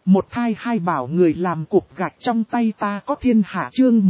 Một thai hai bảo người làm cục gạch trong tay ta có thiên hạ chương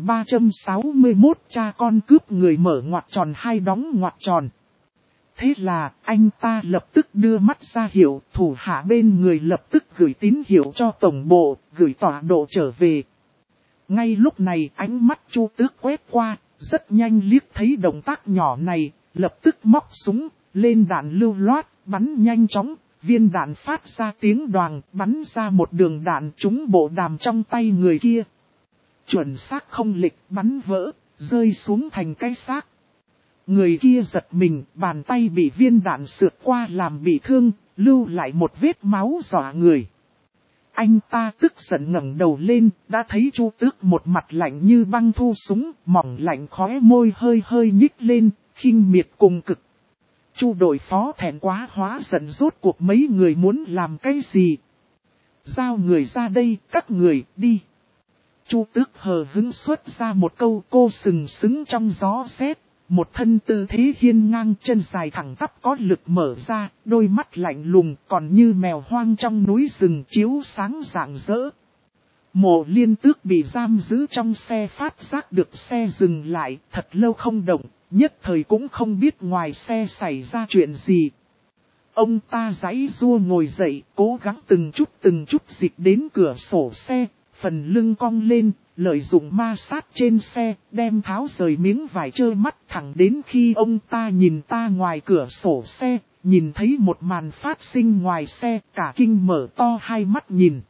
1361 cha con cướp người mở ngoặc tròn hai đóng ngoặc tròn. Thế là anh ta lập tức đưa mắt ra hiệu, thủ hạ bên người lập tức gửi tín hiệu cho tổng bộ, gửi tọa độ trở về. Ngay lúc này ánh mắt Chu Tước quét qua, rất nhanh liếc thấy động tác nhỏ này, lập tức móc súng, lên đạn lưu loát, bắn nhanh chóng. Viên đạn phát ra tiếng đoàng, bắn ra một đường đạn trúng bộ đàm trong tay người kia. Chuẩn xác không lệch, bắn vỡ, rơi xuống thành cái xác. Người kia giật mình, bàn tay bị viên đạn sượt qua làm bị thương, lưu lại một vết máu dọa người. Anh ta tức giận ngẩng đầu lên, đã thấy Chu Tước một mặt lạnh như băng thu súng, mỏng lạnh khóe môi hơi hơi nhích lên, khinh miệt cùng cực. Chu đội phó thẹn quá hóa giận rốt cuộc mấy người muốn làm cái gì? Giao người ra đây, các người, đi. Chu Tước hờ hứng xuất ra một câu cô sừng sững trong gió rét, một thân tư thế hiên ngang chân dài thẳng tắp có lực mở ra, đôi mắt lạnh lùng còn như mèo hoang trong núi rừng chiếu sáng rạng rỡ. Mộ Liên Tước bị giam giữ trong xe phát giác được xe dừng lại, thật lâu không động. Nhất thời cũng không biết ngoài xe xảy ra chuyện gì. Ông ta giãy giụa ngồi dậy, cố gắng từng chút dịch đến cửa sổ xe, phần lưng cong lên, lợi dụng ma sát trên xe, đem tháo rời miếng vải trơ mắt thẳng đến khi ông ta nhìn ta ngoài cửa sổ xe, nhìn thấy một màn phát sinh ngoài xe, cả kinh mở to hai mắt nhìn.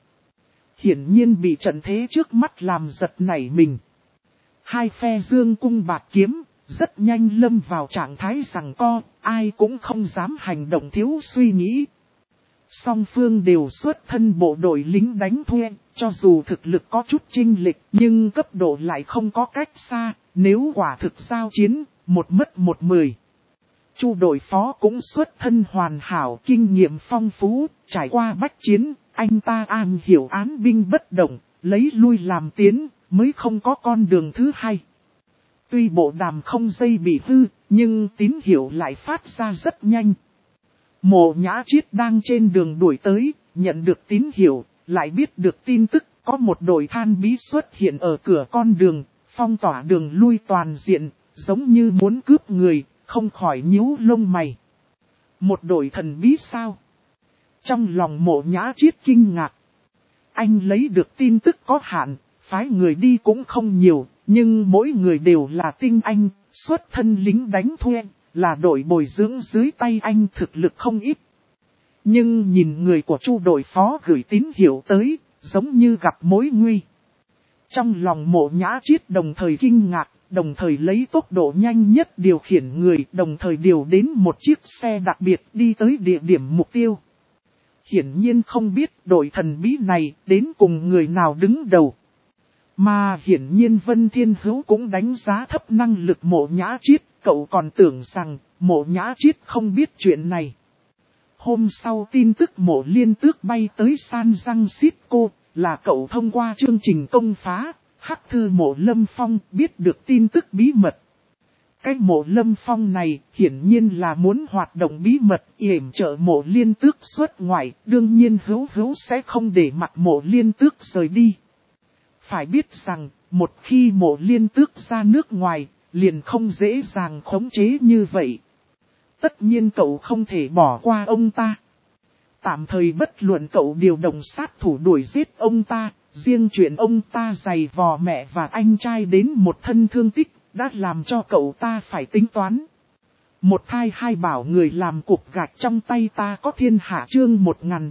Hiển nhiên bị trận thế trước mắt làm giật nảy mình. Hai phe dương cung bạt kiếm. Rất nhanh lâm vào trạng thái giằng co, ai cũng không dám hành động thiếu suy nghĩ. Song phương đều xuất thân bộ đội lính đánh thuê, cho dù thực lực có chút chênh lệch nhưng cấp độ lại không có cách xa, nếu quả thực giao chiến, một mất một mười. Chu đội phó cũng xuất thân hoàn hảo, kinh nghiệm phong phú, trải qua bách chiến, anh ta an hiểu án binh bất động, lấy lui làm tiến, mới không có con đường thứ hai. Tuy bộ đàm không dây bị hư, nhưng tín hiệu lại phát ra rất nhanh. Mộ Nhã Chiết đang trên đường đuổi tới, nhận được tín hiệu, lại biết được tin tức có một đội than bí xuất hiện ở cửa con đường, phong tỏa đường lui toàn diện, giống như muốn cướp người, không khỏi nhíu lông mày. Một đội thần bí sao? Trong lòng Mộ Nhã Chiết kinh ngạc. Anh lấy được tin tức có hạn, phái người đi cũng không nhiều. Nhưng mỗi người đều là tinh anh, xuất thân lính đánh thuê, là đội bồi dưỡng dưới tay anh thực lực không ít. Nhưng nhìn người của Chu đội phó gửi tín hiệu tới, giống như gặp mối nguy. Trong lòng Mộ Nhã Chiết đồng thời kinh ngạc, đồng thời lấy tốc độ nhanh nhất điều khiển người, đồng thời điều đến một chiếc xe đặc biệt đi tới địa điểm mục tiêu. Hiển nhiên không biết đội thần bí này đến cùng người nào đứng đầu. Mà hiển nhiên Vân Thiên Hữu cũng đánh giá thấp năng lực Mộ Nhã Chiết, cậu còn tưởng rằng Mộ Nhã Chiết không biết chuyện này. Hôm sau tin tức Mộ Liên Tước bay tới San Francisco, là cậu thông qua chương trình công phá, hắc thư Mộ Lâm Phong biết được tin tức bí mật. Cái Mộ Lâm Phong này hiển nhiên là muốn hoạt động bí mật yểm trợ Mộ Liên Tước xuất ngoại, đương nhiên Hữu sẽ không để mặt Mộ Liên Tước rời đi. Phải biết rằng, một khi Mộ Liên Tước ra nước ngoài, liền không dễ dàng khống chế như vậy. Tất nhiên cậu không thể bỏ qua ông ta. Tạm thời bất luận cậu điều động sát thủ đuổi giết ông ta, riêng chuyện ông ta giày vò mẹ và anh trai đến một thân thương tích, đã làm cho cậu ta phải tính toán. Một thai hai bảo người làm cục gạch trong tay ta có thiên hạ chương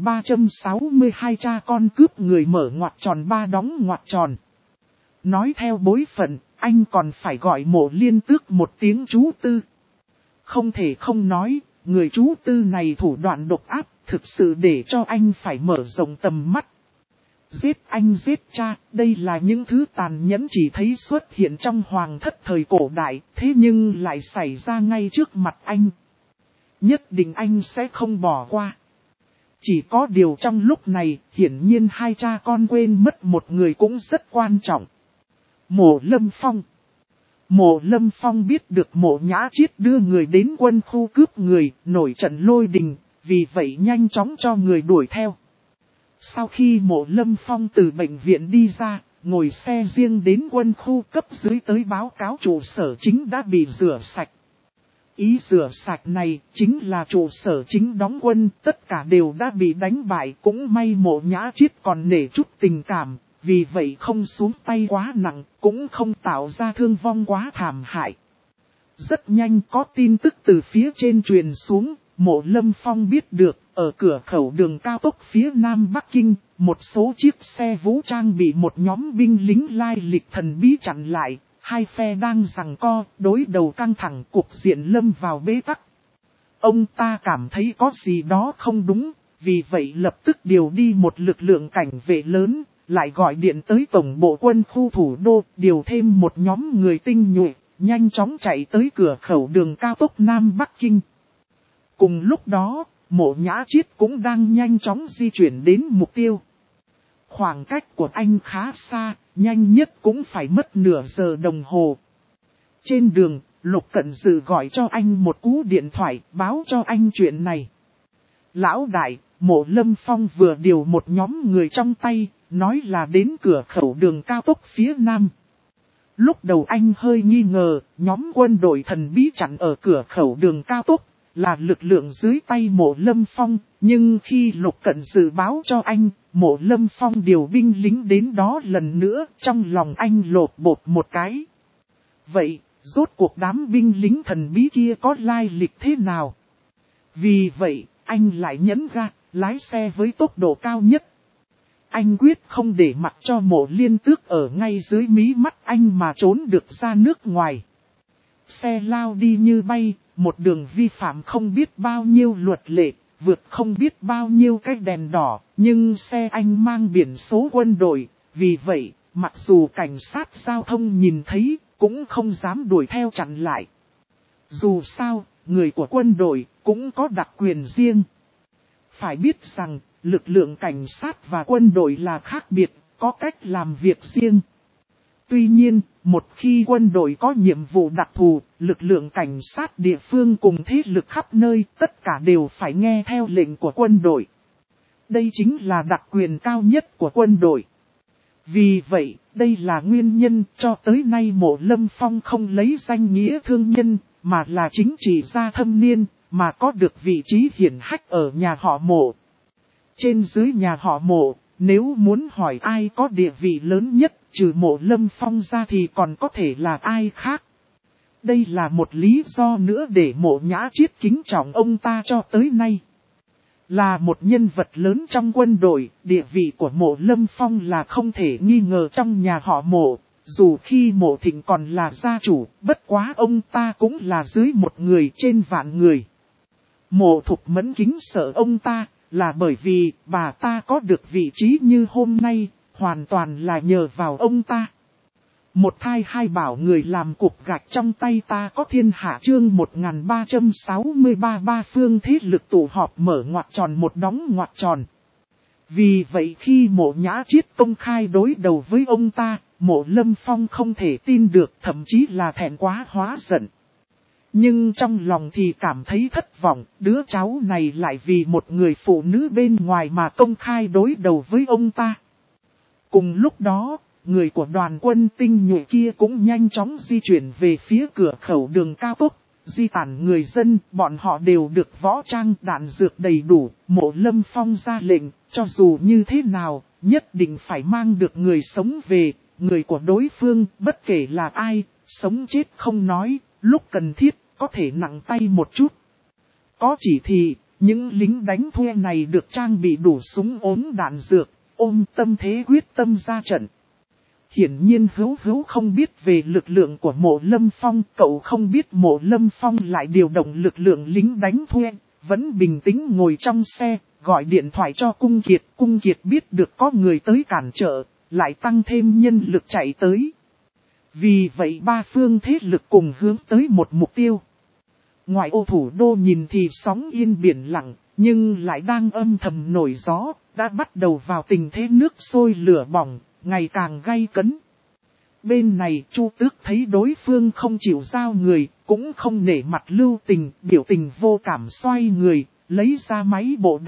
1362 cha con cướp người mở ngoặc tròn ba đóng ngoặc tròn. Nói theo bối phận, anh còn phải gọi Mộ Liên Tước một tiếng chú tư. Không thể không nói, người chú tư này thủ đoạn độc ác, thực sự để cho anh phải mở rộng tầm mắt. Giết anh giết cha, đây là những thứ tàn nhẫn chỉ thấy xuất hiện trong hoàng thất thời cổ đại, thế nhưng lại xảy ra ngay trước mặt anh. Nhất định anh sẽ không bỏ qua. Chỉ có điều trong lúc này, hiển nhiên hai cha con quên mất một người cũng rất quan trọng. Mộ Lâm Phong. Mộ Lâm Phong biết được Mộ Nhã Chiết đưa người đến quân khu cướp người, nổi trận lôi đình, vì vậy nhanh chóng cho người đuổi theo. Sau khi Mộ Lâm Phong từ bệnh viện đi ra, ngồi xe riêng đến quân khu cấp dưới tới báo cáo trụ sở chính đã bị rửa sạch. Ý rửa sạch này chính là trụ sở chính đóng quân, tất cả đều đã bị đánh bại, cũng may Mộ Nhã Chiết còn nể chút tình cảm, vì vậy không xuống tay quá nặng, cũng không tạo ra thương vong quá thảm hại. Rất nhanh có tin tức từ phía trên truyền xuống, Mộ Lâm Phong biết được, ở cửa khẩu đường cao tốc phía Nam Bắc Kinh, một số chiếc xe vũ trang bị một nhóm binh lính lai lịch thần bí chặn lại, hai phe đang giằng co, đối đầu căng thẳng, cục diện lâm vào bế tắc. Ông ta cảm thấy có gì đó không đúng, vì vậy lập tức điều đi một lực lượng cảnh vệ lớn, lại gọi điện tới tổng bộ quân khu thủ đô, điều thêm một nhóm người tinh nhuệ, nhanh chóng chạy tới cửa khẩu đường cao tốc Nam Bắc Kinh. Cùng lúc đó, Mộ Nhã Chiết cũng đang nhanh chóng di chuyển đến mục tiêu. Khoảng cách của anh khá xa, nhanh nhất cũng phải mất nửa giờ đồng hồ. Trên đường, Lục Cận Dự gọi cho anh một cú điện thoại, báo cho anh chuyện này. Lão đại, Mộ Lâm Phong vừa điều một nhóm người trong tay, nói là đến cửa khẩu đường cao tốc phía Nam. Lúc đầu anh hơi nghi ngờ, nhóm quân đội thần bí chặn ở cửa khẩu đường cao tốc, là lực lượng dưới tay Mộ Lâm Phong, nhưng khi Lục Cận Dự báo cho anh, Mộ Lâm Phong điều binh lính đến đó lần nữa, trong lòng anh lột bột một cái. Vậy, rốt cuộc đám binh lính thần bí kia có lai lịch thế nào? Vì vậy, anh lại nhấn ga, lái xe với tốc độ cao nhất. Anh quyết không để mặc cho Mộ Liên Tước ở ngay dưới mí mắt anh mà trốn được ra nước ngoài. Xe lao đi như bay, một đường vi phạm không biết bao nhiêu luật lệ, vượt không biết bao nhiêu cái đèn đỏ, nhưng xe anh mang biển số quân đội, vì vậy, mặc dù cảnh sát giao thông nhìn thấy, cũng không dám đuổi theo chặn lại. Dù sao, người của quân đội cũng có đặc quyền riêng. Phải biết rằng, lực lượng cảnh sát và quân đội là khác biệt, có cách làm việc riêng. Tuy nhiên, một khi quân đội có nhiệm vụ đặc thù, lực lượng cảnh sát địa phương cùng thế lực khắp nơi, tất cả đều phải nghe theo lệnh của quân đội. Đây chính là đặc quyền cao nhất của quân đội. Vì vậy, đây là nguyên nhân cho tới nay Mộ Lâm Phong không lấy danh nghĩa thương nhân, mà là chính trị gia thâm niên, mà có được vị trí hiển hách ở nhà họ Mộ. Trên dưới nhà họ Mộ, nếu muốn hỏi ai có địa vị lớn nhất, trừ Mộ Lâm Phong ra thì còn có thể là ai khác. Đây là một lý do nữa để Mộ Nhã Chiết kính trọng ông ta cho tới nay. Là một nhân vật lớn trong quân đội, địa vị của Mộ Lâm Phong là không thể nghi ngờ trong nhà họ Mộ. Dù khi Mộ Thịnh còn là gia chủ, bất quá ông ta cũng là dưới một người trên vạn người. Mộ Thục Mẫn kính sợ ông ta, là bởi vì bà ta có được vị trí như hôm nay, hoàn toàn là nhờ vào ông ta. Một thai hai bảo người làm cục gạch trong tay ta có thiên hạ chương 1363 ba phương thế lực tụ họp mở ngoặc tròn một đóng ngoặc tròn. Vì vậy khi Mộ Nhã Chiết công khai đối đầu với ông ta, Mộ Lâm Phong không thể tin được, thậm chí là thẹn quá hóa giận. Nhưng trong lòng thì cảm thấy thất vọng, đứa cháu này lại vì một người phụ nữ bên ngoài mà công khai đối đầu với ông ta. Cùng lúc đó, người của đoàn quân tinh nhuệ kia cũng nhanh chóng di chuyển về phía cửa khẩu đường cao tốc, di tản người dân, bọn họ đều được võ trang đạn dược đầy đủ. Mộ Lâm Phong ra lệnh, cho dù như thế nào, nhất định phải mang được người sống về, người của đối phương, bất kể là ai, sống chết không nói, lúc cần thiết, có thể nặng tay một chút. Có chỉ thị, những lính đánh thuê này được trang bị đủ súng ốm đạn dược, ôm tâm thế quyết tâm ra trận. Hiển nhiên Hữu không biết về lực lượng của Mộ Lâm Phong, cậu không biết Mộ Lâm Phong lại điều động lực lượng lính đánh thuê, vẫn bình tĩnh ngồi trong xe, gọi điện thoại cho Cung Kiệt. Cung Kiệt biết được có người tới cản trở, lại tăng thêm nhân lực chạy tới. Vì vậy ba phương thế lực cùng hướng tới một mục tiêu. Ngoại ô thủ đô nhìn thì sóng yên biển lặng, nhưng lại đang âm thầm nổi gió, đã bắt đầu vào tình thế nước sôi lửa bỏng, ngày càng gay cấn. Bên này Chu Tước thấy đối phương không chịu giao người, cũng không nể mặt lưu tình, biểu tình vô cảm xoay người, lấy ra máy bộ đàm,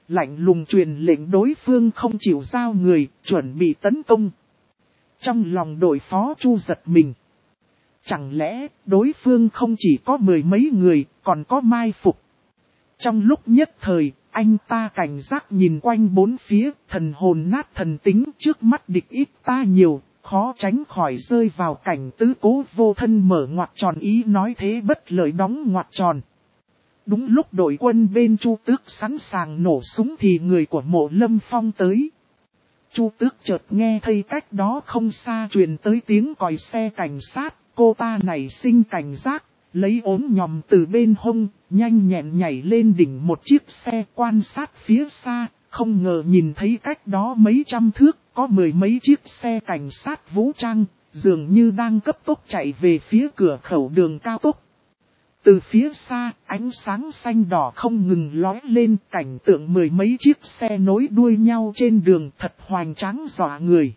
lạnh lùng truyền lệnh đối phương không chịu giao người, chuẩn bị tấn công. Trong lòng đội phó Chu giật mình. Chẳng lẽ đối phương không chỉ có mười mấy người, còn có mai phục. Trong lúc nhất thời, anh ta cảnh giác nhìn quanh bốn phía, thần hồn nát thần tính, trước mắt địch ít ta nhiều, khó tránh khỏi rơi vào cảnh tứ cố vô thân mở ngoặc tròn, ý nói thế bất lợi đóng ngoặc tròn. Đúng lúc đội quân bên Chu Tước sẵn sàng nổ súng thì người của Mộ Lâm Phong tới. Chu Tước chợt nghe thấy cách đó không xa truyền tới tiếng còi xe cảnh sát, cô ta nảy sinh cảnh giác, lấy ốm nhòm từ bên hông, nhanh nhẹn nhảy lên đỉnh một chiếc xe quan sát phía xa, không ngờ nhìn thấy cách đó mấy trăm thước, có mười mấy chiếc xe cảnh sát vũ trang, dường như đang cấp tốc chạy về phía cửa khẩu đường cao tốc. Từ phía xa, ánh sáng xanh đỏ không ngừng lóe lên, cảnh tượng mười mấy chiếc xe nối đuôi nhau trên đường thật hoành tráng dọa người.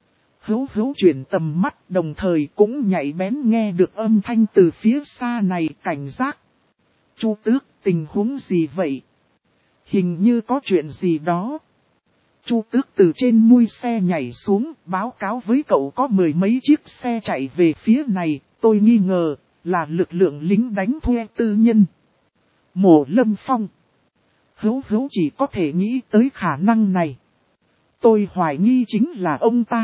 Hữu chuyển tầm mắt, đồng thời cũng nhạy bén nghe được âm thanh từ phía xa này, cảnh giác. Chu Tước, tình huống gì vậy? Hình như có chuyện gì đó. Chu Tước từ trên mui xe nhảy xuống, báo cáo với cậu có mười mấy chiếc xe chạy về phía này, tôi nghi ngờ là lực lượng lính đánh thuê tư nhân. Mộ Lâm Phong. Hữu chỉ có thể nghĩ tới khả năng này. Tôi hoài nghi chính là ông ta.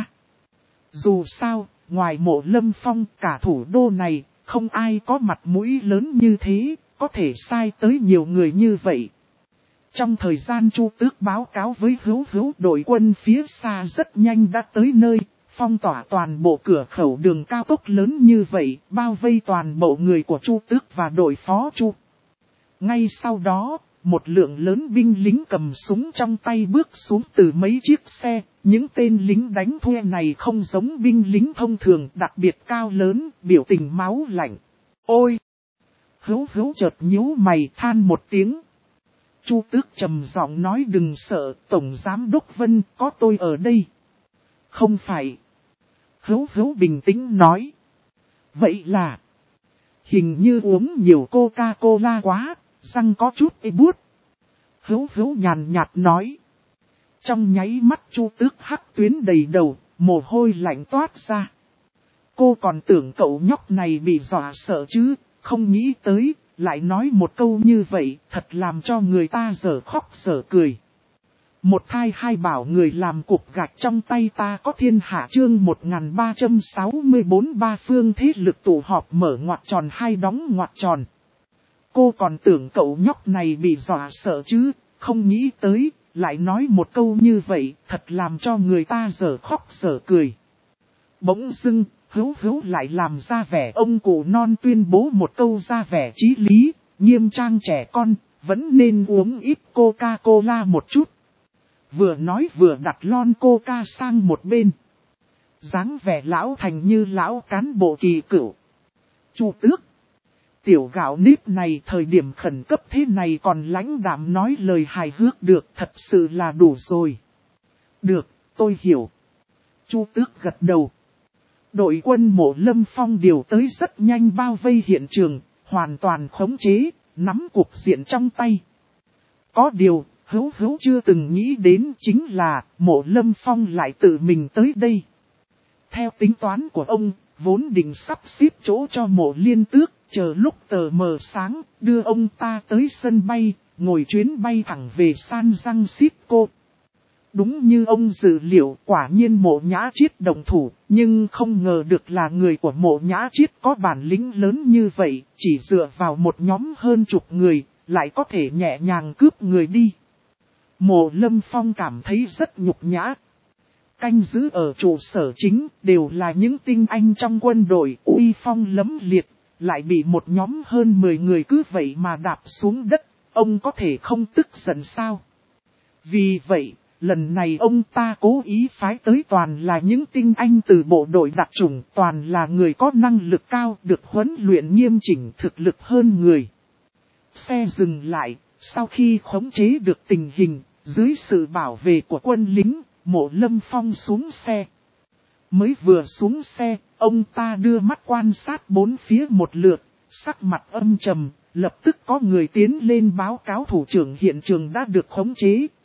Dù sao, ngoài Mộ Lâm Phong, cả thủ đô này, không ai có mặt mũi lớn như thế, có thể sai tới nhiều người như vậy. Trong thời gian Chu Tước báo cáo với Hữu, đội quân phía xa rất nhanh đã tới nơi, phong tỏa toàn bộ cửa khẩu đường cao tốc lớn như vậy, bao vây toàn bộ người của Chu Tước và đội phó Chu. Ngay sau đó, một lượng lớn binh lính cầm súng trong tay bước xuống từ mấy chiếc xe. Những tên lính đánh thuê này không giống binh lính thông thường, đặc biệt cao lớn, biểu tình máu lạnh. Ôi! Hữu chợt nhíu mày than một tiếng. Chu Tước trầm giọng nói, đừng sợ, Tổng Giám Đốc Vân, có tôi ở đây. Không phải. Hữu bình tĩnh nói. Vậy là, hình như uống nhiều Coca-Cola quá, răng có chút ê buốt. Hữu nhàn nhạt nói. Trong nháy mắt Chu Tước hắc tuyến đầy đầu, mồ hôi lạnh toát ra. Cô còn tưởng cậu nhóc này bị dọa sợ chứ, không nghĩ tới, lại nói một câu như vậy, thật làm cho người ta dở khóc dở cười. Một thai hai bảo người làm cục gạch trong tay ta có thiên hạ, chương 1364, ba phương thế lực tụ họp mở ngoặc tròn hai đóng ngoặc tròn. Cô còn tưởng cậu nhóc này bị dọa sợ chứ, không nghĩ tới, lại nói một câu như vậy, thật làm cho người ta dở khóc dở cười. Bỗng dưng, Hữu lại làm ra vẻ ông cụ non, tuyên bố một câu ra vẻ chí lý, nghiêm trang trẻ con, vẫn nên uống ít Coca-Cola một chút. Vừa nói vừa đặt lon Coca sang một bên. Dáng vẻ lão thành như lão cán bộ kỳ cựu. Chu Tước. Tiểu gạo nếp này thời điểm khẩn cấp thế này còn lãnh đạm nói lời hài hước được, thật sự là đủ rồi. Được, tôi hiểu. Chu Tước gật đầu. Đội quân Mộ Lâm Phong điều tới rất nhanh, bao vây hiện trường, hoàn toàn khống chế, nắm cục diện trong tay. Có điều, Hữu chưa từng nghĩ đến chính là Mộ Lâm Phong lại tự mình tới đây. Theo tính toán của ông, vốn định sắp xếp chỗ cho Mộ Liên Tước, chờ lúc tờ mờ sáng, đưa ông ta tới sân bay, ngồi chuyến bay thẳng về San Francisco. Đúng như ông dự liệu, quả nhiên Mộ Nhã Chiết đồng thủ, nhưng không ngờ được là người của Mộ Nhã Chiết có bản lĩnh lớn như vậy, chỉ dựa vào một nhóm hơn chục người, lại có thể nhẹ nhàng cướp người đi. Mộ Lâm Phong cảm thấy rất nhục nhã. Canh giữ ở trụ sở chính đều là những tinh anh trong quân đội, uy phong lẫm liệt, lại bị một nhóm hơn 10 người cứ vậy mà đạp xuống đất, ông có thể không tức giận sao? Vì vậy, lần này ông ta cố ý phái tới toàn là những tinh anh từ bộ đội đặc chủng, toàn là người có năng lực cao, được huấn luyện nghiêm chỉnh, thực lực hơn người. Xe dừng lại, sau khi khống chế được tình hình, dưới sự bảo vệ của quân lính, Mộ Lâm Phong xuống xe. Mới vừa xuống xe, ông ta đưa mắt quan sát bốn phía một lượt, sắc mặt âm trầm, lập tức có người tiến lên báo cáo thủ trưởng hiện trường đã được khống chế,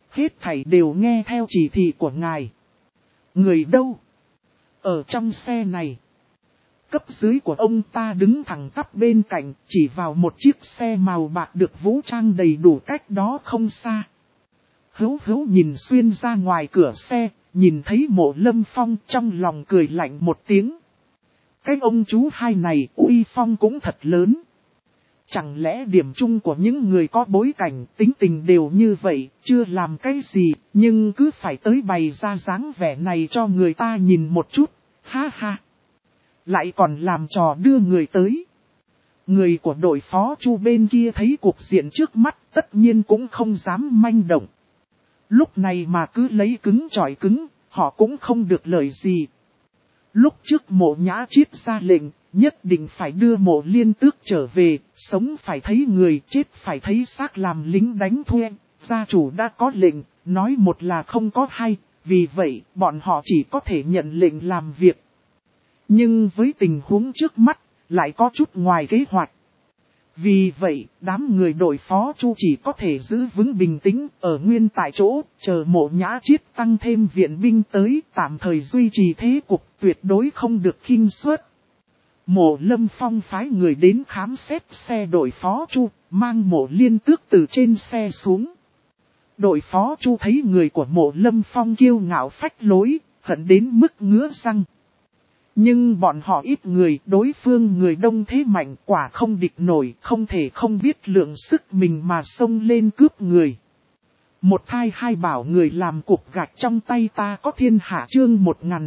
Hết thảy đều nghe theo chỉ thị của ngài. Người đâu? Ở trong xe này. Cấp dưới của ông ta đứng thẳng tắp bên cạnh, chỉ vào một chiếc xe màu bạc được vũ trang đầy đủ cách đó không xa. Hữu nhìn xuyên ra ngoài cửa xe, nhìn thấy Mộ Lâm Phong trong lòng cười lạnh một tiếng. Cái ông chú hai này uy phong cũng thật lớn. Chẳng lẽ điểm chung của những người có bối cảnh tính tình đều như vậy, chưa làm cái gì, nhưng cứ phải tới bày ra dáng vẻ này cho người ta nhìn một chút, ha ha. Lại còn làm trò đưa người tới. Người của đội phó Chu bên kia thấy cuộc diện trước mắt tất nhiên cũng không dám manh động. Lúc này mà cứ lấy cứng chọi cứng, họ cũng không được lời gì. Lúc trước Mộ Nhã Chiết ra lệnh, nhất định phải đưa Mộ Liên Tước trở về, sống phải thấy người, chết phải thấy xác làm lính đánh thuê. Gia chủ đã có lệnh, nói một là không có hai, vì vậy bọn họ chỉ có thể nhận lệnh làm việc. Nhưng với tình huống trước mắt, lại có chút ngoài kế hoạch. Vì vậy, đám người đội phó Chu chỉ có thể giữ vững bình tĩnh ở nguyên tại chỗ, chờ Mộ Nhã Chiết tăng thêm viện binh tới, tạm thời duy trì thế cục, tuyệt đối không được khinh suất. Mộ Lâm Phong phái người đến khám xét xe đội phó Chu, mang Mộ Liên Tước từ trên xe xuống. Đội phó Chu thấy người của Mộ Lâm Phong kiêu ngạo phách lối, hận đến mức ngứa răng. Nhưng bọn họ ít người, đối phương người đông thế mạnh quả không địch nổi, không thể không biết lượng sức mình mà xông lên cướp người. Một thai hai bảo người làm cục gạch trong tay ta có thiên hạ chương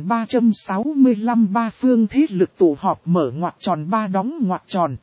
1365 ba phương thế lực tụ họp mở ngoặc tròn ba đóng ngoặc tròn.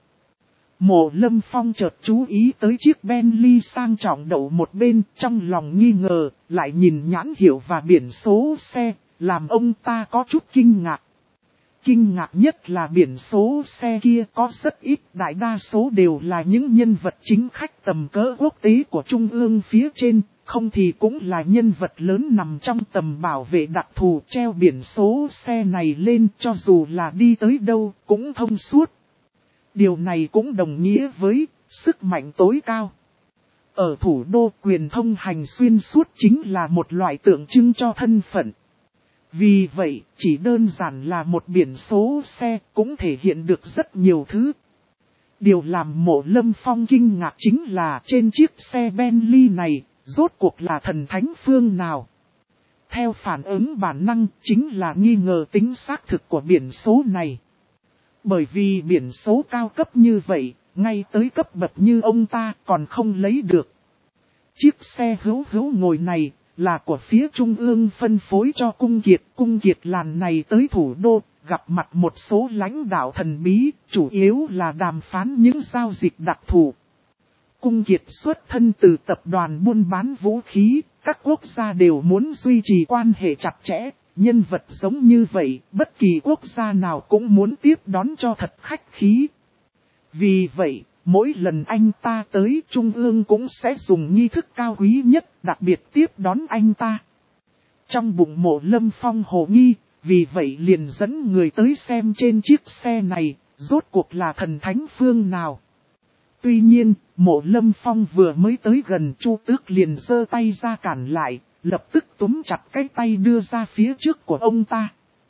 Mộ Lâm Phong chợt chú ý tới chiếc Bentley sang trọng đậu một bên trong lòng nghi ngờ, lại nhìn nhãn hiệu và biển số xe, làm ông ta có chút kinh ngạc. Kinh ngạc nhất là biển số xe kia có rất ít, đại đa số đều là những nhân vật chính khách tầm cỡ quốc tế của trung ương phía trên, không thì cũng là nhân vật lớn nằm trong tầm bảo vệ đặc thù treo biển số xe này lên cho dù là đi tới đâu cũng thông suốt. Điều này cũng đồng nghĩa với sức mạnh tối cao. Ở thủ đô quyền thông hành xuyên suốt chính là một loại tượng trưng cho thân phận. Vì vậy, chỉ đơn giản là một biển số xe cũng thể hiện được rất nhiều thứ. Điều làm Mộ Lâm Phong kinh ngạc chính là trên chiếc xe Bentley này, rốt cuộc là thần thánh phương nào. Theo phản ứng bản năng chính là nghi ngờ tính xác thực của biển số này. Bởi vì biển số cao cấp như vậy, ngay tới cấp bậc như ông ta còn không lấy được. Chiếc xe hữu ngồi này là của phía Trung ương phân phối cho Cung Kiệt làn này tới thủ đô, gặp mặt một số lãnh đạo thần bí, chủ yếu là đàm phán những giao dịch đặc thù. Cung Kiệt xuất thân từ tập đoàn buôn bán vũ khí, các quốc gia đều muốn duy trì quan hệ chặt chẽ, nhân vật giống như vậy, bất kỳ quốc gia nào cũng muốn tiếp đón cho thật khách khí. Vì vậy, mỗi lần anh ta tới Trung ương cũng sẽ dùng nghi thức cao quý nhất, đặc biệt tiếp đón anh ta. Trong bụng Mộ Lâm Phong hồ nghi, vì vậy liền dẫn người tới xem trên chiếc xe này, rốt cuộc là thần thánh phương nào. Tuy nhiên, Mộ Lâm Phong vừa mới tới gần Chu Tước liền giơ tay ra cản lại, lập tức túm chặt cái tay đưa ra phía trước của ông ta.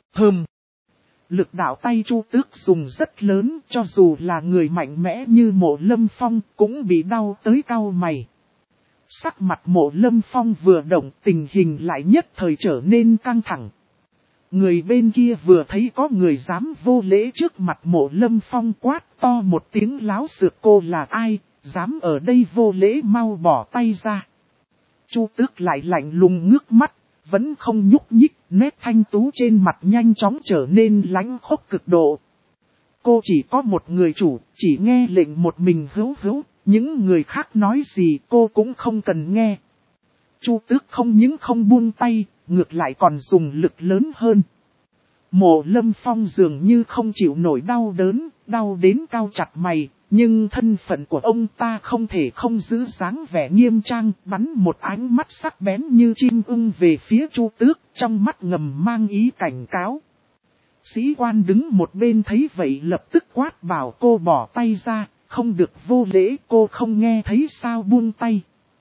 Lực đạo tay Chu Tước dùng rất lớn, cho dù là người mạnh mẽ như Mộ Lâm Phong cũng bị đau tới cau mày. Sắc mặt Mộ Lâm Phong vừa động, tình hình lại nhất thời trở nên căng thẳng. Người bên kia vừa thấy có người dám vô lễ trước mặt Mộ Lâm Phong quát to một tiếng láo xược cô là ai, dám ở đây vô lễ mau bỏ tay ra. Chu Tước lại lạnh lùng ngước mắt, vẫn không nhúc nhích, nét thanh tú trên mặt nhanh chóng trở nên lãnh khốc cực độ. Cô chỉ có một người chủ, chỉ nghe lệnh một mình hữu, những người khác nói gì cô cũng không cần nghe. Chu Tước không những không buông tay, ngược lại còn dùng lực lớn hơn. Mộ Lâm Phong dường như không chịu nổi đau đớn, đau đến cao chặt mày, nhưng thân phận của ông ta không thể không giữ dáng vẻ nghiêm trang, bắn một ánh mắt sắc bén như chim ưng về phía Chu Tước, trong mắt ngầm mang ý cảnh cáo. Sĩ quan đứng một bên thấy vậy lập tức quát bảo cô bỏ tay ra, không được vô lễ, cô không nghe thấy sao buông tay.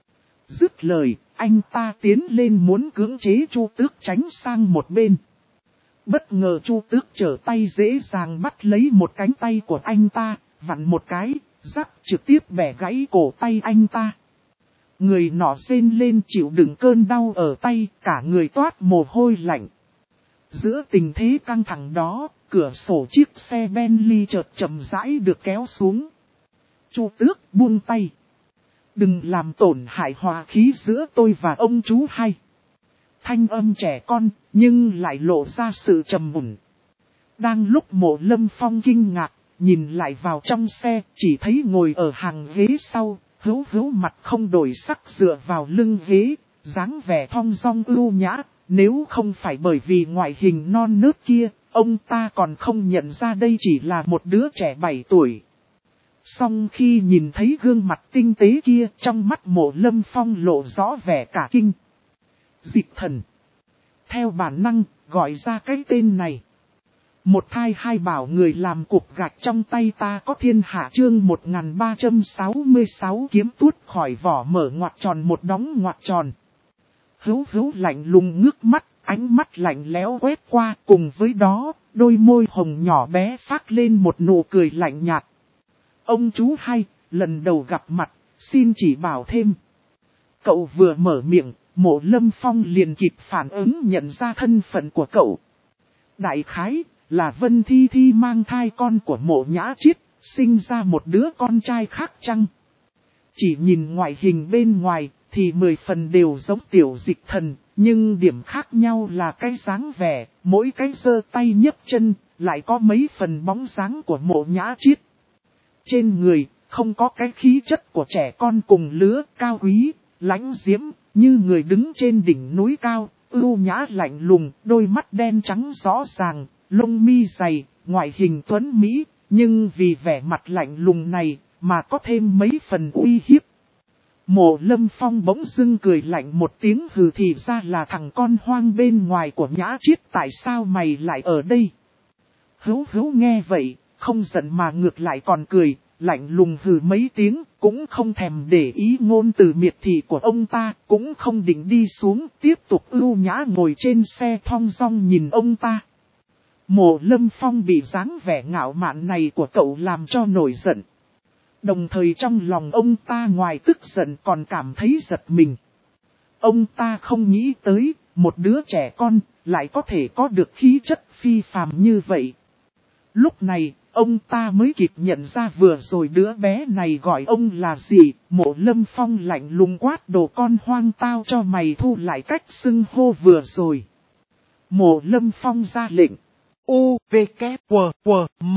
Dứt lời, anh ta tiến lên muốn cưỡng chế Chu Tước tránh sang một bên. Bất ngờ Chu Tước trở tay dễ dàng bắt lấy một cánh tay của anh ta, vặn một cái, rắc trực tiếp bẻ gãy cổ tay anh ta. Người nọ rên lên chịu đựng cơn đau ở tay, cả người toát mồ hôi lạnh. Giữa tình thế căng thẳng đó, cửa sổ chiếc xe Bentley chợt chậm rãi được kéo xuống. Chu Tước buông tay. Đừng làm tổn hại hòa khí giữa tôi và ông chú hai. Thanh âm trẻ con, nhưng lại lộ ra sự trầm mùn. Đang lúc Mộ Lâm Phong kinh ngạc, nhìn lại vào trong xe, chỉ thấy ngồi ở hàng ghế sau, hữu mặt không đổi sắc dựa vào lưng ghế, dáng vẻ thong dong ưu nhã. Nếu không phải bởi vì ngoại hình non nớt kia, ông ta còn không nhận ra đây chỉ là một đứa trẻ 7 tuổi. Song khi nhìn thấy gương mặt tinh tế kia, trong mắt Mộ Lâm Phong lộ rõ vẻ cả kinh. Dịch thần. Theo bản năng, gọi ra cái tên này. Một thai hai bảo người làm cục gạch trong tay ta có thiên hạ chương 1366 kiếm tuốt khỏi vỏ mở ngoặc tròn một đóng ngoặc tròn. Hữu lạnh lùng ngước mắt, ánh mắt lạnh lẽo quét qua, cùng với đó, đôi môi hồng nhỏ bé phát lên một nụ cười lạnh nhạt. Ông chú hai, lần đầu gặp mặt, xin chỉ bảo thêm. Cậu vừa mở miệng, Mộ Lâm Phong liền kịp phản ứng nhận ra thân phận của cậu. Đại khái, là Vân Thi Thi mang thai con của Mộ Nhã Chiết, sinh ra một đứa con trai khác chăng? Chỉ nhìn ngoại hình bên ngoài, thì 10 phần đều giống tiểu dịch thần, nhưng điểm khác nhau là cái dáng vẻ, mỗi cái giơ tay nhấc chân, lại có mấy phần bóng dáng của Mộ Nhã Chiết. Trên người, không có cái khí chất của trẻ con cùng lứa, cao quý, lãnh diễm, như người đứng trên đỉnh núi cao, ưu nhã lạnh lùng, đôi mắt đen trắng rõ ràng, lông mi dày, ngoại hình tuấn mỹ, nhưng vì vẻ mặt lạnh lùng này, mà có thêm mấy phần uy hiếp. Mộ Lâm Phong bỗng dưng cười lạnh một tiếng hừ thì ra là thằng con hoang bên ngoài của Nhã Chiết, tại sao mày lại ở đây? Hữu nghe vậy, không giận mà ngược lại còn cười, lạnh lùng hừ mấy tiếng, cũng không thèm để ý ngôn từ miệt thị của ông ta, cũng không định đi xuống, tiếp tục ưu nhã ngồi trên xe thong dong nhìn ông ta. Mộ Lâm Phong bị dáng vẻ ngạo mạn này của cậu làm cho nổi giận. Đồng thời trong lòng ông ta ngoài tức giận còn cảm thấy giật mình. Ông ta không nghĩ tới, một đứa trẻ con, lại có thể có được khí chất phi phàm như vậy. Lúc này, ông ta mới kịp nhận ra vừa rồi đứa bé này gọi ông là gì. Mộ Lâm Phong lạnh lùng quát đồ con hoang, tao cho mày thu lại cách xưng hô vừa rồi. Mộ Lâm Phong ra lệnh. U, V, K, W, W, M.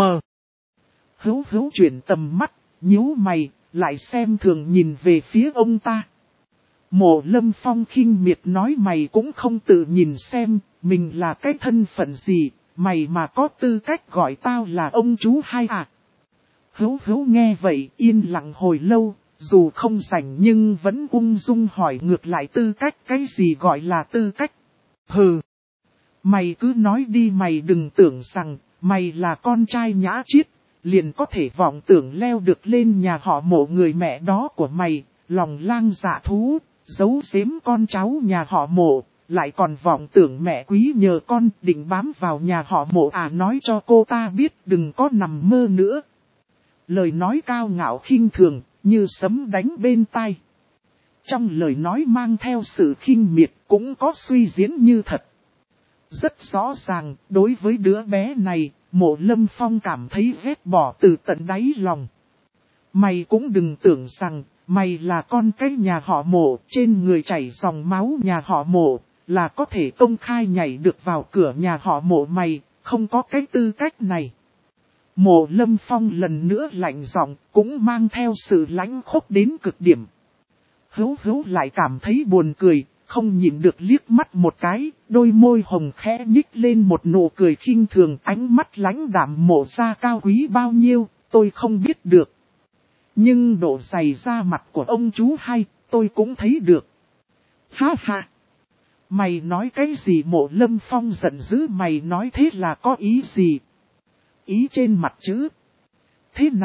Hữu chuyển tầm mắt, nhíu mày, lại xem thường nhìn về phía ông ta. Mộ Lâm Phong khinh miệt nói mày cũng không tự nhìn xem, mình là cái thân phận gì, mày mà có tư cách gọi tao là ông chú hai à. Hữu nghe vậy yên lặng hồi lâu, dù không rảnh nhưng vẫn ung dung hỏi ngược lại tư cách, cái gì gọi là tư cách. Hừ, mày cứ nói đi, mày đừng tưởng rằng, mày là con trai Nhã Chiết, liền có thể vọng tưởng leo được lên nhà họ Mộ người mẹ đó của mày, lòng lang dạ thú, giấu giếm con cháu nhà họ Mộ, lại còn vọng tưởng mẹ quý nhờ con định bám vào nhà họ Mộ à. Nói cho cô ta biết đừng có nằm mơ nữa. Lời nói cao ngạo khinh thường, như sấm đánh bên tai. Trong lời nói mang theo sự khinh miệt, cũng có suy diễn như thật. Rất rõ ràng, đối với đứa bé này, Mộ Lâm Phong cảm thấy ghét bỏ từ tận đáy lòng. Mày cũng đừng tưởng rằng, mày là con cái nhà họ Mộ, trên người chảy dòng máu nhà họ Mộ, là có thể công khai nhảy được vào cửa nhà họ Mộ. Mày, không có cái tư cách này. Mộ Lâm Phong lần nữa lạnh giọng, cũng mang theo sự lãnh khốc đến cực điểm. Hữu lại cảm thấy buồn cười, không nhìn được liếc mắt một cái, đôi môi hồng khẽ nhích lên một nụ cười khinh thường, ánh mắt lãnh đạm. Mộ ra cao quý bao nhiêu, tôi không biết được. Nhưng độ dày da mặt của ông chú hai, tôi cũng thấy được. Ha ha! Mày nói cái gì? Mộ Lâm Phong giận dữ, mày nói thế là có ý gì? Ý trên mặt chứ? Thế nào,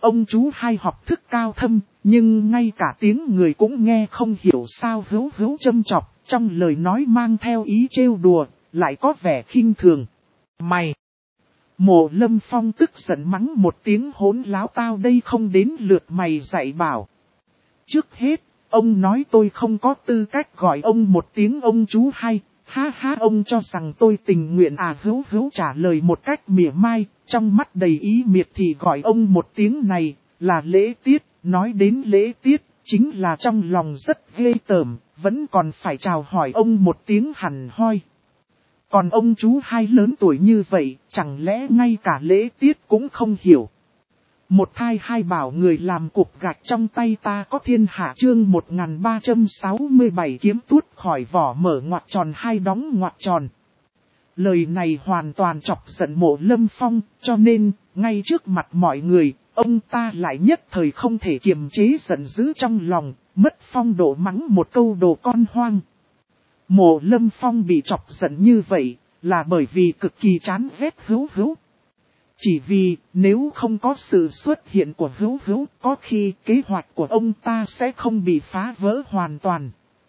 ông chú hai học thức cao thâm, nhưng ngay cả tiếng người cũng nghe không hiểu sao hữu hữu châm chọc, trong lời nói mang theo ý trêu đùa, lại có vẻ khinh thường. Mày! Mộ Lâm Phong tức giận mắng một tiếng hỗn láo, tao đây không đến lượt mày dạy bảo. Trước hết, ông nói tôi không có tư cách gọi ông một tiếng ông chú hai. Ha ha, ông cho rằng tôi tình nguyện à? Hữu hữu trả lời một cách mỉa mai, trong mắt đầy ý miệt thì gọi ông một tiếng này là lễ tiết. Nói đến lễ tiết, chính là trong lòng rất ghê tởm, vẫn còn phải chào hỏi ông một tiếng hẳn hoi. Còn ông chú hai lớn tuổi như vậy, chẳng lẽ ngay cả lễ tiết cũng không hiểu? Một thai hai bảo người làm cục gạch trong tay ta có thiên hạ, chương 1367 kiếm tuốt khỏi vỏ mở ngoặc tròn hai đóng ngoặc tròn. Lời này hoàn toàn chọc giận Mộ Lâm Phong, cho nên, ngay trước mặt mọi người, ông ta lại nhất thời không thể kiềm chế giận dữ trong lòng, mất phong độ mắng một câu đồ con hoang. Mộ Lâm Phong bị chọc giận như vậy, là bởi vì cực kỳ chán ghét hữu hữu. Chỉ vì, nếu không có sự xuất hiện của hữu hữu, có khi kế hoạch của ông ta sẽ không bị phá vỡ hoàn toàn.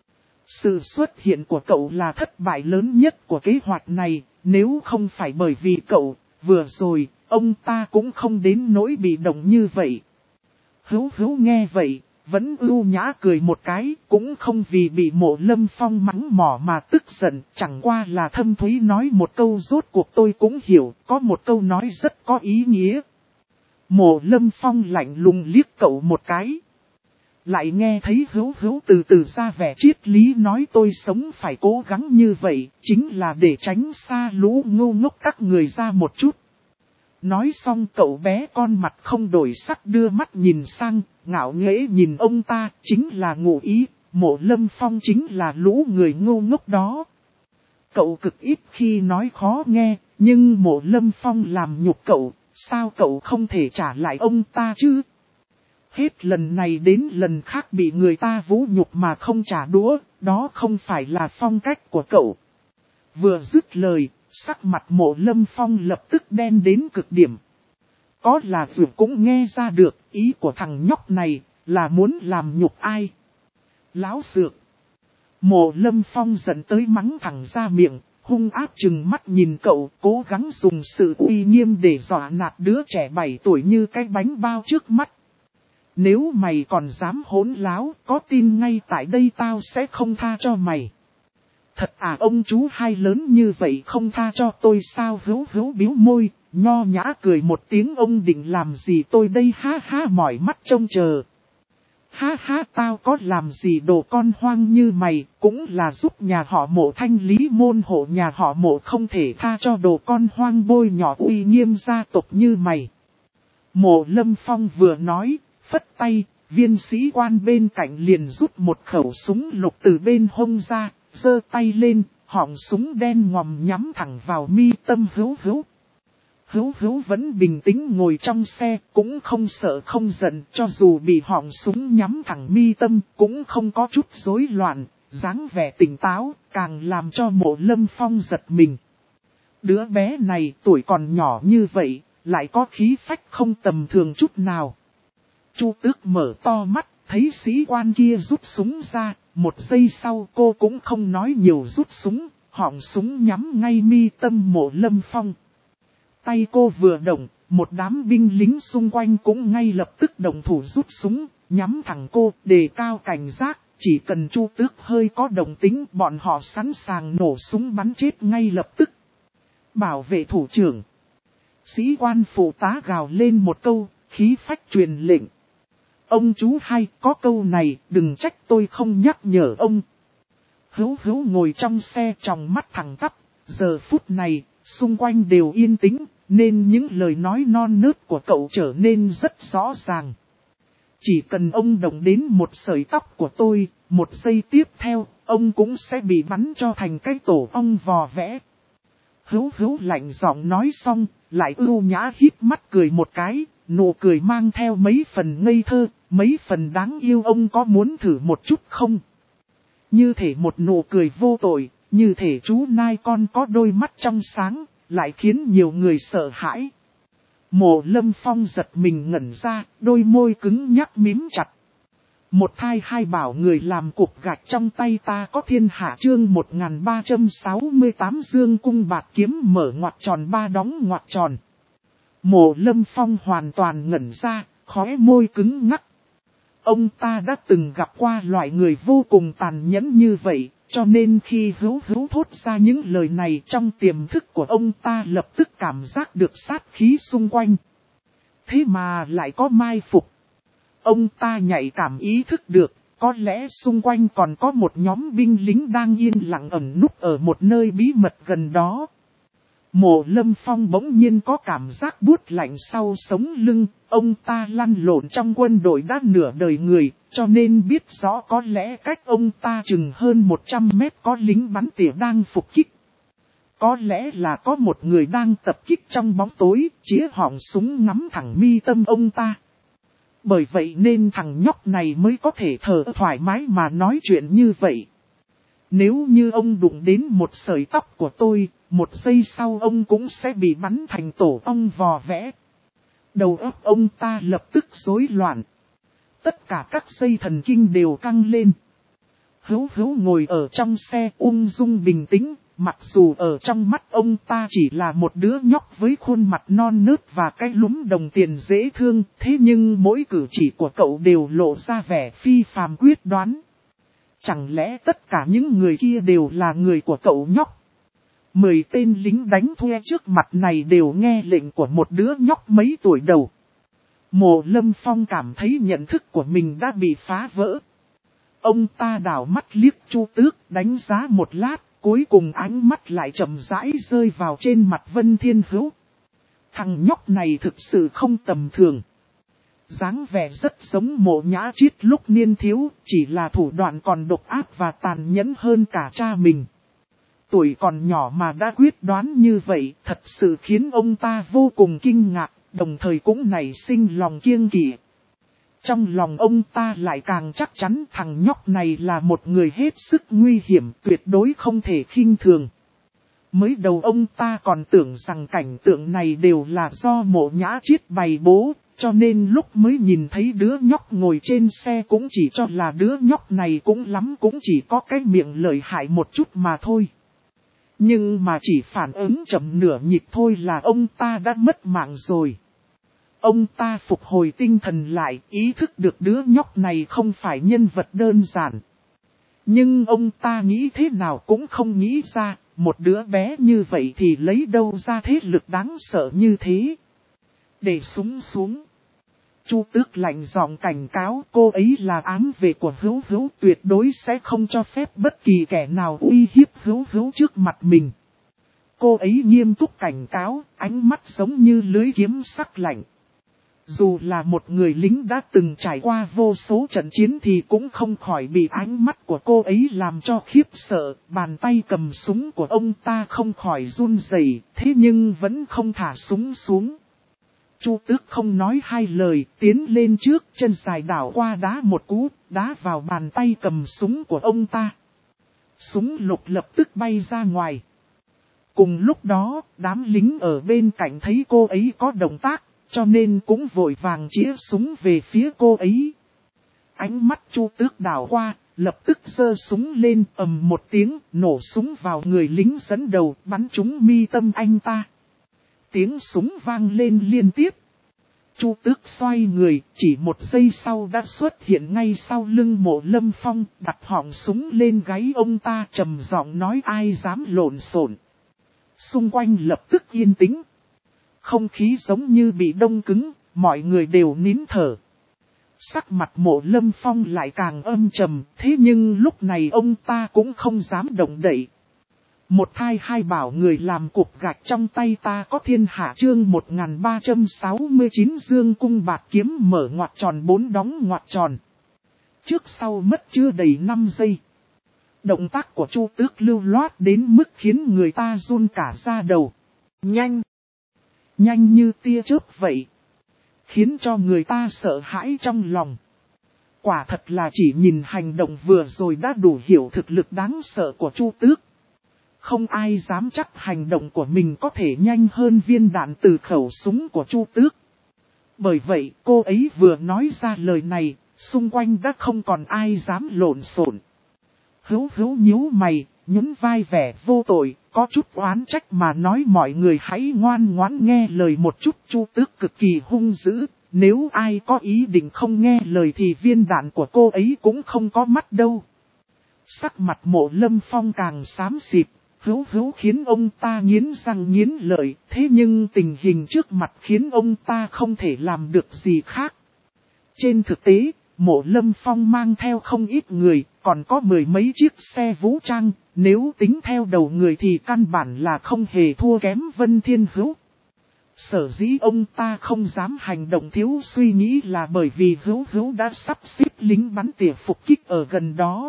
Sự xuất hiện của cậu là thất bại lớn nhất của kế hoạch này, nếu không phải bởi vì cậu, vừa rồi, ông ta cũng không đến nỗi bị động như vậy. Hữu hữu nghe vậy, vẫn ưu nhã cười một cái, cũng không vì bị Mộ Lâm Phong mắng mỏ mà tức giận, chẳng qua là thâm thúy nói một câu rốt cuộc tôi cũng hiểu, có một câu nói rất có ý nghĩa. Mộ Lâm Phong lạnh lùng liếc cậu một cái. Lại nghe thấy hữu hữu từ từ ra vẻ triết lý nói tôi sống phải cố gắng như vậy, chính là để tránh xa lũ ngu ngốc các người ra một chút. Nói xong cậu bé con mặt không đổi sắc đưa mắt nhìn sang, ngạo nghễ nhìn ông ta, chính là ngụ ý, Mộ Lâm Phong chính là lũ người ngu ngốc đó. Cậu cực ít khi nói khó nghe, nhưng Mộ Lâm Phong làm nhục cậu, sao cậu không thể trả lại ông ta chứ? Hết lần này đến lần khác bị người ta vũ nhục mà không trả đũa, đó không phải là phong cách của cậu. Vừa dứt lời, sắc mặt Mộ Lâm Phong lập tức đen đến cực điểm. Có là dù cũng nghe ra được ý của thằng nhóc này là muốn làm nhục ai. Láo xược. Mộ Lâm Phong giận tới mắng thẳng ra miệng, hung ác chừng mắt nhìn cậu, cố gắng dùng sự uy nghiêm để dọa nạt đứa trẻ 7 tuổi như cái bánh bao trước mắt. Nếu mày còn dám hỗn láo, có tin ngay tại đây tao sẽ không tha cho mày. Thật à, ông chú hai lớn như vậy không tha cho tôi sao? Hữu hữu biếu môi, nho nhã cười một tiếng, ông định làm gì tôi đây? Ha ha, mỏi mắt trông chờ. Ha ha, tao có làm gì đồ con hoang như mày, cũng là giúp nhà họ Mộ thanh lý môn hộ nhà họ Mộ, không thể tha cho đồ con hoang bôi nhỏ uy nghiêm gia tộc như mày. Mộ Lâm Phong vừa nói, phất tay, viên sĩ quan bên cạnh liền rút một khẩu súng lục từ bên hông ra, giơ tay lên, họng súng đen ngòm nhắm thẳng vào mi tâm hữu hữu. Hữu hữu vẫn bình tĩnh ngồi trong xe, cũng không sợ không giận, cho dù bị họng súng nhắm thẳng mi tâm, cũng không có chút rối loạn, dáng vẻ tỉnh táo, càng làm cho Mộ Lâm Phong giật mình. Đứa bé này tuổi còn nhỏ như vậy, lại có khí phách không tầm thường chút nào. Chu Tước mở to mắt, thấy sĩ quan kia rút súng ra, một giây sau cô cũng không nói nhiều rút súng, họng súng nhắm ngay mi tâm Mộ Lâm Phong. Tay cô vừa động, một đám binh lính xung quanh cũng ngay lập tức động thủ rút súng, nhắm thẳng cô, đề cao cảnh giác, chỉ cần Chu Tước hơi có động tính bọn họ sẵn sàng nổ súng bắn chết ngay lập tức. Bảo vệ thủ trưởng. Sĩ quan phụ tá gào lên một câu, khí phách truyền lệnh. Ông chú hai, có câu này, đừng trách tôi không nhắc nhở ông. Hữu hữu ngồi trong xe tròng mắt thẳng tắp, giờ phút này, xung quanh đều yên tĩnh, nên những lời nói non nớt của cậu trở nên rất rõ ràng. Chỉ cần ông động đến một sợi tóc của tôi, một giây tiếp theo, ông cũng sẽ bị bắn cho thành cái tổ ong vò vẽ. Hữu hữu lạnh giọng nói xong, lại ưu nhã hít mắt cười một cái, nụ cười mang theo mấy phần ngây thơ, mấy phần đáng yêu. Ông có muốn thử một chút không? Như thể một nụ cười vô tội, như thể chú nai con có đôi mắt trong sáng, lại khiến nhiều người sợ hãi. Mộ Lâm Phong giật mình ngẩn ra, đôi môi cứng nhắc mím chặt. Một thai hai bảo người làm cục gạch trong tay ta có thiên hạ chương 1368 dương cung bạt kiếm mở ngoặc tròn ba đóng ngoặc tròn. Mộ Lâm Phong hoàn toàn ngẩn ra, khóe môi cứng ngắc. Ông ta đã từng gặp qua loại người vô cùng tàn nhẫn như vậy, cho nên khi hữu thốt ra những lời này trong tiềm thức của ông ta lập tức cảm giác được sát khí xung quanh. Thế mà lại có mai phục. Ông ta nhạy cảm ý thức được, có lẽ xung quanh còn có một nhóm binh lính đang yên lặng ẩn núp ở một nơi bí mật gần đó. Mộ Lâm Phong bỗng nhiên có cảm giác buốt lạnh sau sống lưng, ông ta lăn lộn trong quân đội đã nửa đời người, cho nên biết rõ có lẽ cách ông ta chừng hơn 100 mét có lính bắn tỉa đang phục kích. Có lẽ là có một người đang tập kích trong bóng tối, chĩa họng súng ngắm thẳng mi tâm ông ta. Bởi vậy nên thằng nhóc này mới có thể thở thoải mái mà nói chuyện như vậy. Nếu như ông đụng đến một sợi tóc của tôi, một giây sau ông cũng sẽ bị bắn thành tổ ong vò vẽ. Đầu óc ông ta lập tức rối loạn. Tất cả các dây thần kinh đều căng lên. Hữu ngồi ở trong xe ung dung bình tĩnh, mặc dù ở trong mắt ông ta chỉ là một đứa nhóc với khuôn mặt non nớt và cái lúm đồng tiền dễ thương, thế nhưng mỗi cử chỉ của cậu đều lộ ra vẻ phi phàm quyết đoán. Chẳng lẽ tất cả những người kia đều là người của cậu nhóc? 10 tên lính đánh thuê trước mặt này đều nghe lệnh của một đứa nhóc mấy tuổi đầu. Mộ Lâm Phong cảm thấy nhận thức của mình đã bị phá vỡ. Ông ta đảo mắt liếc Chu Tước, đánh giá một lát, cuối cùng ánh mắt lại chậm rãi rơi vào trên mặt Vân Thiên Hữu. Thằng nhóc này thực sự không tầm thường. Dáng vẻ rất giống Mộ Nhã Triết lúc niên thiếu, chỉ là thủ đoạn còn độc ác và tàn nhẫn hơn cả cha mình. Tuổi còn nhỏ mà đã quyết đoán như vậy, thật sự khiến ông ta vô cùng kinh ngạc, đồng thời cũng nảy sinh lòng kiêng kỵ. Trong lòng ông ta lại càng chắc chắn thằng nhóc này là một người hết sức nguy hiểm, tuyệt đối không thể khinh thường. Mới đầu ông ta còn tưởng rằng cảnh tượng này đều là do Mộ Nhã Triết bày bố, cho nên lúc mới nhìn thấy đứa nhóc ngồi trên xe cũng chỉ cho là đứa nhóc này cũng lắm cũng chỉ có cái miệng lợi hại một chút mà thôi. Nhưng mà chỉ phản ứng chậm nửa nhịp thôi là ông ta đã mất mạng rồi. Ông ta phục hồi tinh thần lại, ý thức được đứa nhóc này không phải nhân vật đơn giản. Nhưng ông ta nghĩ thế nào cũng không nghĩ ra, một đứa bé như vậy thì lấy đâu ra thế lực đáng sợ như thế. Để súng xuống. Chu Tước lạnh giọng cảnh cáo cô ấy là ám vệ của Hữu, tuyệt đối sẽ không cho phép bất kỳ kẻ nào uy hiếp Hữu trước mặt mình. Cô ấy nghiêm túc cảnh cáo, ánh mắt giống như lưới kiếm sắc lạnh. Dù là một người lính đã từng trải qua vô số trận chiến thì cũng không khỏi bị ánh mắt của cô ấy làm cho khiếp sợ, bàn tay cầm súng của ông ta không khỏi run rẩy, thế nhưng vẫn không thả súng xuống. Chu Tước không nói hai lời, tiến lên trước, chân dài đảo qua đá một cú, đá vào bàn tay cầm súng của ông ta. Súng lục lập tức bay ra ngoài. Cùng lúc đó, đám lính ở bên cạnh thấy cô ấy có động tác, cho nên cũng vội vàng chĩa súng về phía cô ấy. Ánh mắt Chu Tước đảo qua, lập tức giơ súng lên, ầm một tiếng, nổ súng vào người lính dẫn đầu, bắn trúng mi tâm anh ta. Tiếng súng vang lên liên tiếp. Chu Tước xoay người, chỉ một giây sau đã xuất hiện ngay sau lưng Mộ Lâm Phong, đặt họng súng lên gáy ông ta, trầm giọng nói ai dám lộn xộn. Xung quanh lập tức yên tĩnh. Không khí giống như bị đông cứng, mọi người đều nín thở. Sắc mặt Mộ Lâm Phong lại càng âm trầm, thế nhưng lúc này ông ta cũng không dám động đậy. Một thai hai bảo người làm cục gạch trong tay ta có thiên hạ chương 1369 dương cung bạt kiếm mở ngoặc tròn bốn đóng ngoặc tròn. Trước sau mất chưa đầy 5 giây. Động tác của Chu Tước lưu loát đến mức khiến người ta run cả da đầu. Nhanh! Nhanh như tia chớp vậy. Khiến cho người ta sợ hãi trong lòng. Quả thật là chỉ nhìn hành động vừa rồi đã đủ hiểu thực lực đáng sợ của Chu Tước. Không ai dám chắc hành động của mình có thể nhanh hơn viên đạn từ khẩu súng của Chu Tước. Bởi vậy cô ấy vừa nói ra lời này, xung quanh đã không còn ai dám lộn xộn. Hữu Hữu nhíu mày, nhún vai vẻ vô tội, có chút oán trách mà nói mọi người hãy ngoan ngoãn nghe lời một chút. Chu Tước cực kỳ hung dữ, nếu ai có ý định không nghe lời thì viên đạn của cô ấy cũng không có mắt đâu. Sắc mặt Mộ Lâm Phong càng xám xịt, Hữu Hữu khiến ông ta nghiến răng nghiến lợi, thế nhưng tình hình trước mặt khiến ông ta không thể làm được gì khác. Trên thực tế, Mộ Lâm Phong mang theo không ít người, còn có mười mấy chiếc xe vũ trang, nếu tính theo đầu người thì căn bản là không hề thua kém Vân Thiên Hữu. Sở dĩ ông ta không dám hành động thiếu suy nghĩ là bởi vì Hữu Hữu đã sắp xếp lính bắn tỉa phục kích ở gần đó.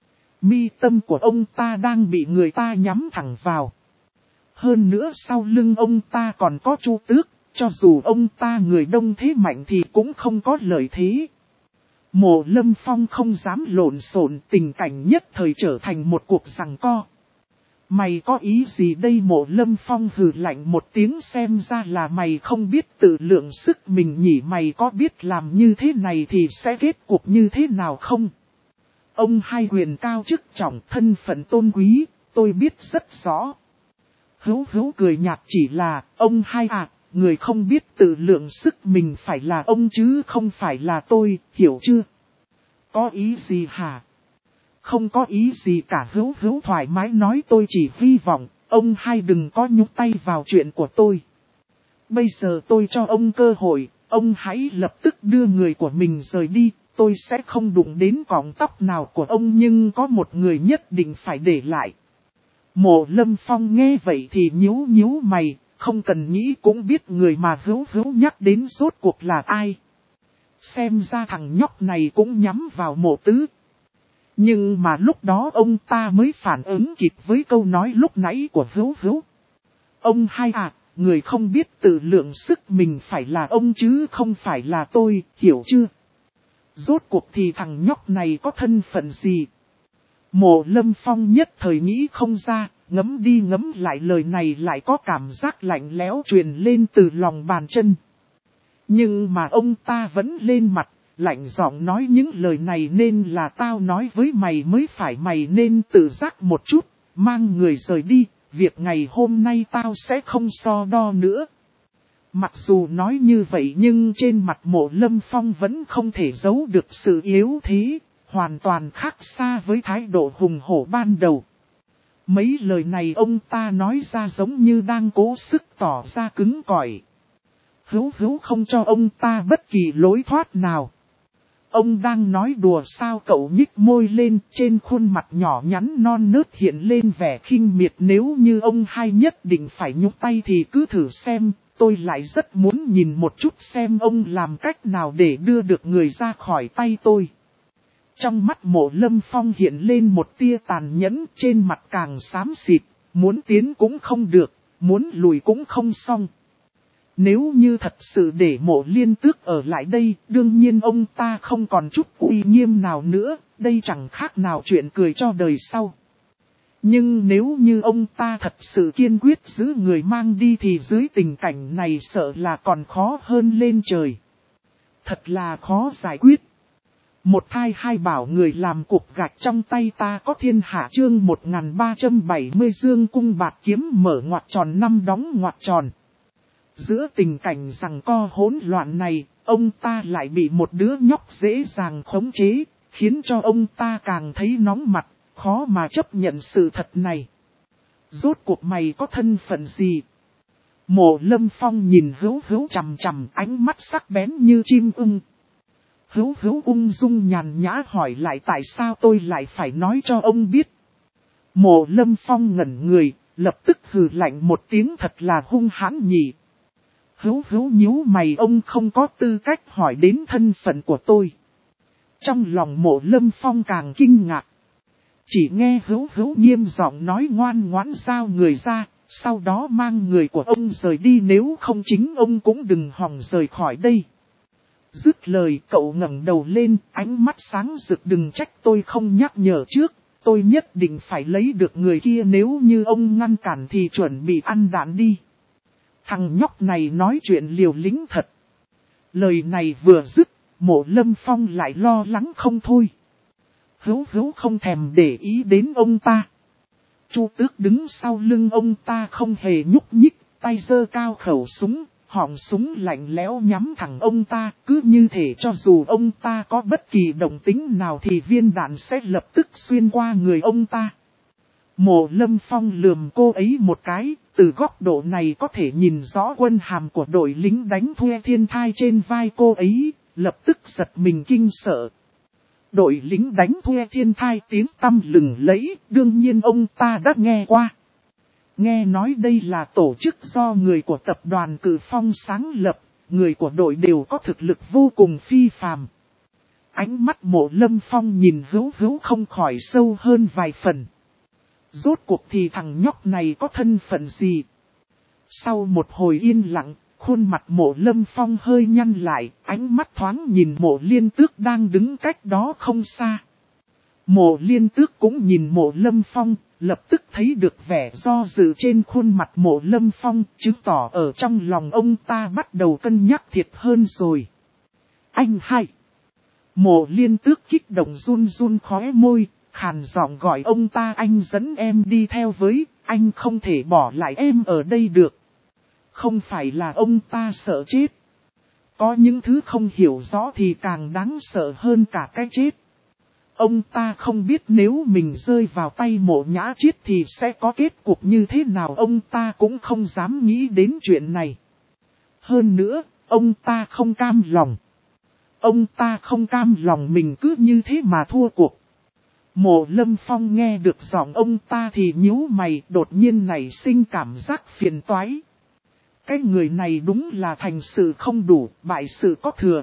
Mi tâm của ông ta đang bị người ta nhắm thẳng vào. Hơn nữa sau lưng ông ta còn có Chu Tước, cho dù ông ta người đông thế mạnh thì cũng không có lợi thế. Mộ Lâm Phong không dám lộn xộn, tình cảnh nhất thời trở thành một cuộc giằng co. Mày có ý gì đây? Mộ Lâm Phong hừ lạnh một tiếng, xem ra là mày không biết tự lượng sức mình nhỉ. Mày có biết làm như thế này thì sẽ kết cục như thế nào không? Ông hai quyền cao chức trọng, thân phận tôn quý, tôi biết rất rõ. Hữu Hữu cười nhạt, chỉ là, ông hai người không biết tự lượng sức mình phải là ông chứ không phải là tôi, hiểu chưa? Có ý gì hả? Không có ý gì cả. Hữu Hữu thoải mái nói, tôi chỉ hy vọng, ông hai đừng có nhúc tay vào chuyện của tôi. Bây giờ tôi cho ông cơ hội, ông hãy lập tức đưa người của mình rời đi. Tôi sẽ không đụng đến cọng tóc nào của ông, nhưng có một người nhất định phải để lại. Mộ Lâm Phong nghe vậy thì nhíu mày, không cần nghĩ cũng biết người mà Hữu Hữu nhắc đến rốt cuộc là ai. Xem ra thằng nhóc này cũng nhắm vào Mộ Tứ. Nhưng mà lúc đó ông ta mới phản ứng kịp với câu nói lúc nãy của Hữu Hữu. Ông hai người không biết tự lượng sức mình phải là ông chứ không phải là tôi, hiểu chưa? Rốt cuộc thì thằng nhóc này có thân phận gì? Mộ Lâm Phong nhất thời nghĩ không ra, ngẫm đi ngẫm lại lời này lại có cảm giác lạnh lẽo truyền lên từ lòng bàn chân. Nhưng mà ông ta vẫn lên mặt, lạnh giọng nói, những lời này nên là tao nói với mày mới phải, mày nên tự giác một chút, mang người rời đi, việc ngày hôm nay tao sẽ không so đo nữa. Mặc dù nói như vậy nhưng trên mặt Mộ Lâm Phong vẫn không thể giấu được sự yếu thế, hoàn toàn khác xa với thái độ hùng hổ ban đầu. Mấy lời này ông ta nói ra giống như đang cố sức tỏ ra cứng cỏi. Hữu Hữu không cho ông ta bất kỳ lối thoát nào. Ông đang nói đùa sao? Cậu nhích môi lên, trên khuôn mặt nhỏ nhắn non nớt hiện lên vẻ khinh miệt. Nếu như ông hai nhất định phải nhúc tay thì cứ thử xem, tôi lại rất muốn nhìn một chút xem ông làm cách nào để đưa được người ra khỏi tay tôi. Trong mắt Mộ Lâm Phong hiện lên một tia tàn nhẫn, trên mặt càng xám xịt, muốn tiến cũng không được, muốn lùi cũng không xong. Nếu như thật sự để Mộ Liên Tước ở lại đây, đương nhiên ông ta không còn chút uy nghiêm nào nữa, đây chẳng khác nào chuyện cười cho đời sau. Nhưng nếu như ông ta thật sự kiên quyết giữ người mang đi thì dưới tình cảnh này sợ là còn khó hơn lên trời. Thật là khó giải quyết. Một thai hai bảo người làm cục gạch trong tay ta có thiên hạ. Chương 1370 dương cung bạt kiếm mở ngoặc tròn năm đóng ngoặc tròn. Giữa tình cảnh giằng co hỗn loạn này, ông ta lại bị một đứa nhóc dễ dàng khống chế, khiến cho ông ta càng thấy nóng mặt, khó mà chấp nhận sự thật này. Rốt cuộc mày có thân phận gì? Mộ Lâm Phong nhìn Hữu Hữu chằm chằm, ánh mắt sắc bén như chim ưng. Hữu Hữu ung dung nhàn nhã hỏi lại, tại sao tôi lại phải nói cho ông biết? Mộ Lâm Phong ngẩn người, lập tức hừ lạnh một tiếng, thật là hung hãn nhỉ. Hữu Hữu nhíu mày, ông không có tư cách hỏi đến thân phận của tôi. Trong lòng Mộ Lâm Phong càng kinh ngạc. Chỉ nghe Hữu Hữu nghiêm giọng nói, ngoan ngoãn giao người ra, sau đó mang người của ông rời đi, nếu không chính ông cũng đừng hòng rời khỏi đây. Dứt lời cậu ngẩng đầu lên, ánh mắt sáng rực, đừng trách tôi không nhắc nhở trước, tôi nhất định phải lấy được người kia, nếu như ông ngăn cản thì chuẩn bị ăn đạn đi. Thằng nhóc này nói chuyện liều lĩnh thật. Lời này vừa dứt, Mộ Lâm Phong lại lo lắng không thôi. Hữu không thèm để ý đến ông ta. Chu Tước đứng sau lưng ông ta không hề nhúc nhích, tay giơ cao khẩu súng, họng súng lạnh lẽo nhắm thẳng ông ta, cứ như thể cho dù ông ta có bất kỳ động tĩnh nào thì viên đạn sẽ lập tức xuyên qua người ông ta. Mộ Lâm Phong lườm cô ấy một cái, từ góc độ này có thể nhìn rõ quân hàm của đội lính đánh thuê thiên thai trên vai cô ấy, lập tức giật mình kinh sợ. Đội lính đánh thuê thiên thai tiếng tăm lừng lẫy, đương nhiên ông ta đã nghe qua. Nghe nói đây là tổ chức do người của tập đoàn Cử Phong sáng lập, người của đội đều có thực lực vô cùng phi phàm. Ánh mắt Mộ Lâm Phong nhìn Hữu không khỏi sâu hơn vài phần. Rốt cuộc thì thằng nhóc này có thân phận gì? Sau một hồi yên lặng, khuôn mặt Mộ Lâm Phong hơi nhăn lại, ánh mắt thoáng nhìn Mộ Liên Tước đang đứng cách đó không xa. Mộ Liên Tước cũng nhìn Mộ Lâm Phong, lập tức thấy được vẻ do dự trên khuôn mặt Mộ Lâm Phong, chứng tỏ ở trong lòng ông ta bắt đầu cân nhắc thiệt hơn rồi. Anh hai. Mộ Liên Tước kích động run khóe môi, khàn giọng gọi ông ta, anh dẫn em đi theo với, anh không thể bỏ lại em ở đây được. Không phải là ông ta sợ chết. Có những thứ không hiểu rõ thì càng đáng sợ hơn cả cái chết. Ông ta không biết nếu mình rơi vào tay Mộ Nhã Chiết thì sẽ có kết cục như thế nào, ông ta cũng không dám nghĩ đến chuyện này. Hơn nữa, ông ta không cam lòng. Ông ta không cam lòng mình cứ như thế mà thua cuộc. Mộ Lâm Phong nghe được giọng ông ta thì nhíu mày, đột nhiên nảy sinh cảm giác phiền toái. Cái người này đúng là thành sự không đủ, bại sự có thừa.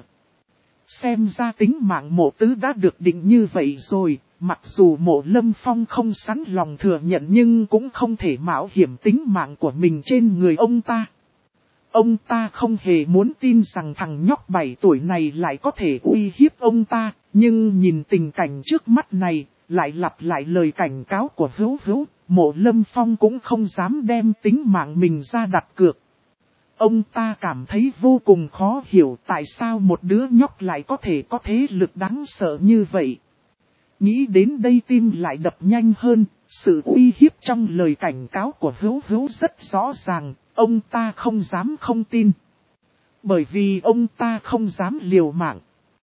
Xem ra tính mạng Mộ Tứ đã được định như vậy rồi, mặc dù Mộ Lâm Phong không sẵn lòng thừa nhận nhưng cũng không thể mạo hiểm tính mạng của mình trên người ông ta. Ông ta không hề muốn tin rằng thằng nhóc 7 tuổi này lại có thể uy hiếp ông ta, nhưng nhìn tình cảnh trước mắt này, lại lặp lại lời cảnh cáo của Hữu, Mộ Lâm Phong cũng không dám đem tính mạng mình ra đặt cược. Ông ta cảm thấy vô cùng khó hiểu tại sao một đứa nhóc lại có thể có thế lực đáng sợ như vậy. Nghĩ đến đây tim lại đập nhanh hơn, sự uy hiếp trong lời cảnh cáo của Hữu rất rõ ràng, ông ta không dám không tin. Bởi vì ông ta không dám liều mạng.